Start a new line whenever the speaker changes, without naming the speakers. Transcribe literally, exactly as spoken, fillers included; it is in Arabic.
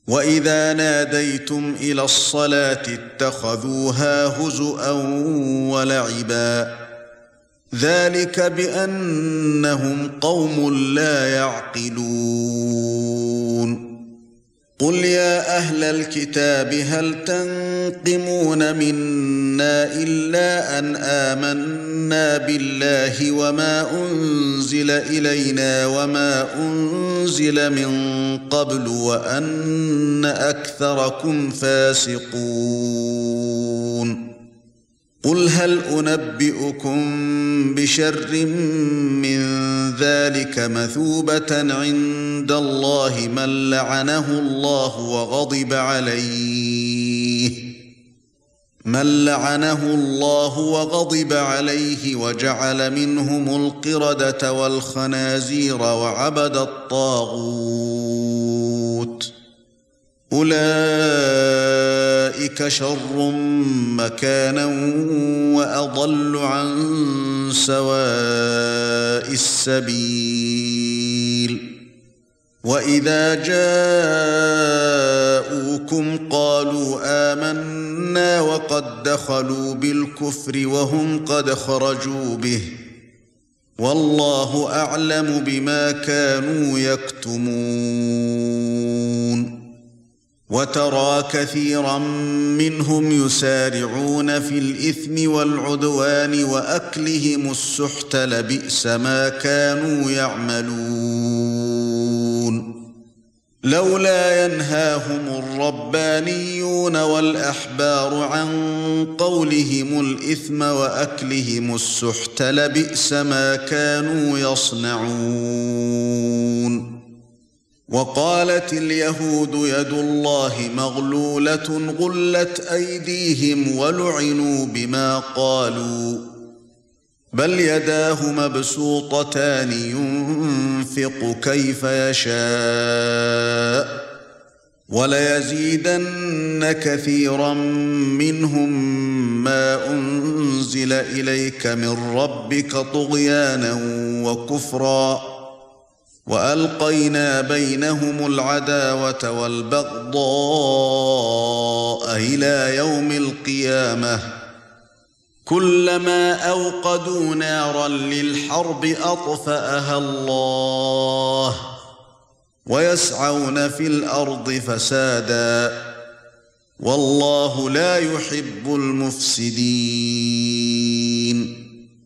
وَإِذَا نَادَيْتُمْ إِلَى الصَّلَاةِ اتَّخَذُوهَا هُزُوًا وَلَعِبًا ذَلِكَ بِأَنَّهُمْ قَوْمٌ لَّا يَعْقِلُونَ قُلْ يَا أَهْلَ الْكِتَابِ هَلْ تَنقِمُونَ مِنَّا إِلَّا أَنْ آمَنَّا بِاللَّهِ وَمَا أُنزِلَ إِلَيْنَا وَمَا أُنزِلَ مِن قَبْلُ وَأَنَّ أَكْثَرَكُمْ فَاسِقُونَ قُلْ هَلْ أُنَبِّئُكُم بِشَرٍّ مِّن ذَلِكَ مَثُوبَةً عِندَ اللَّهِ مَن لَّعَنَهُ اللَّهُ وَغَضِبَ عَلَيْهِ مَن لَّعَنَهُ اللَّهُ وَغَضِبَ عَلَيْهِ وَجَعَلَ مِنْهُمُ الْقِرَدَةَ وَالْخَنَازِيرَ وَعَبَدَ الطَّاغُوتَ أُولَئِكَ شَرٌّ مَكَانًا وَأَضَلُّ عَن سَوَاءِ السَّبِيلِ وَإِذَا جَاءُوكُمْ قَالُوا آمَنَّا وَقَدْ دَخَلُوا بِالْكُفْرِ وَهُمْ قَدْ خَرَجُوا بِهِ وَاللَّهُ أَعْلَمُ بِمَا كَانُوا يَكْتُمُونَ وَتَرَى كَثِيرًا مِنْهُمْ يُسَارِعُونَ فِي الْإِثْمِ وَالْعُدْوَانِ وَأَكْلِهِمُ السُّحْتَ لَبِئْسَ مَا كَانُوا يَعْمَلُونَ لَوْلَا يَنْهَاهُمُ الرَّبَّانِيُّونَ وَالْأَحْبَارُ عَنْ قَوْلِهِمُ الْإِثْمَ وَأَكْلِهِمُ السُّحْتَ لَبِئْسَ مَا كَانُوا يَصْنَعُونَ وَقَالَتِ الْيَهُودُ يَدُ اللَّهِ مَغْلُولَةٌ غُلَّتْ أَيْدِيهِمْ وَلُعِنُوا بِمَا قَالُوا بَلْ يَدَاهُ مَبْسُوطَتَانِ يُنْفِقُ كَيْفَ يَشَاءُ وَلَيَزِيدَنَّ كَثِيرًا مِنْهُمْ مَا أُنْزِلَ إِلَيْكَ مِنْ رَبِّكَ طُغْيَانًا وَكُفْرًا وَأَلْقَيْنَا بَيْنَهُمُ الْعَدَاوَةَ وَالْبَغْضَاءَ إِلَى يَوْمِ الْقِيَامَةِ كُلَّمَا أَوْقَدُوا نَارًا لِلْحَرْبِ أَطْفَأَهَا اللَّهُ وَيَسْعَوْنَ فِي الْأَرْضِ فَسَادًا وَاللَّهُ لَا يُحِبُّ الْمُفْسِدِينَ